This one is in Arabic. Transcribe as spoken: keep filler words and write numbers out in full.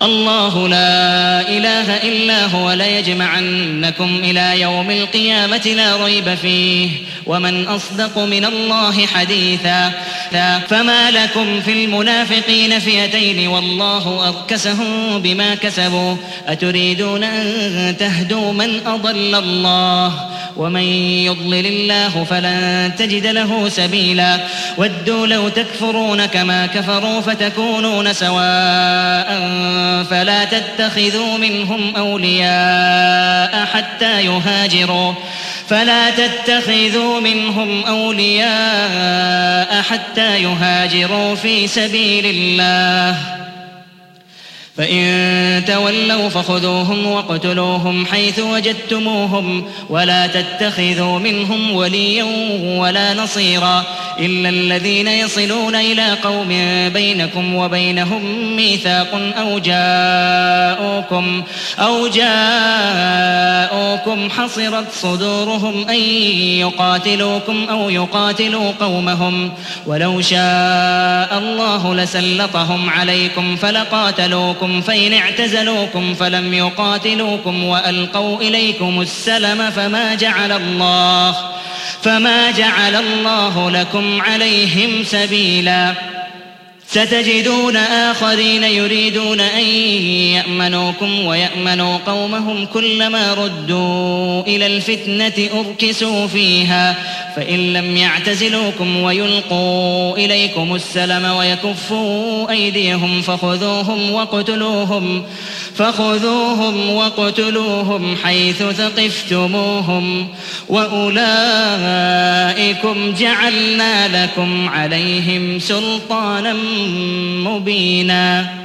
الله لا إله إلا هو ليجمعنكم إلى يوم القيامة لا ريب فيه ومن أصدق من الله حديثا فما لكم في المنافقين فئتين والله أركسهم بما كسبوا أتريدون أن تهدوا من أضل الله ومن يضلل الله فلن تجد له سبيلا ودوا لو تكفرون كما كفروا فتكونون سواء فلا تتخذوا منهم أولياء حتى يهاجروا فلا تتخذوا منهم أولياء حتى يهاجروا في سبيل الله فإن تولوا فخذوهم واقتلوهم حيث وجدتموهم ولا تتخذوا منهم وليا ولا نصيرا إلا الذين يصلون إلى قوم بينكم وبينهم ميثاق أو جاءوكم أو جاءوكم حصرت صدورهم أن يقاتلوكم أو يقاتلوا قومهم ولو شاء الله لسلطهم عليكم فلقاتلوكم فإن اعتزلوكم فلم يقاتلوكم وألقوا إليكم السلم فما جعل الله فما جعل الله لكم عليهم سبيلا ستجدون آخرين يريدون أن يأمنوكم ويأمنوا قومهم كلما ردوا إلى الفتنة أركسوا فيها فإن لم يعتزلوكم ويلقوا إليكم السلم ويكفوا أيديهم فخذوهم وقتلوهم فخذوهم وقتلوهم حيث ثقفتموهم وأولئكم جعلنا لكم عليهم سلطانا مبينا.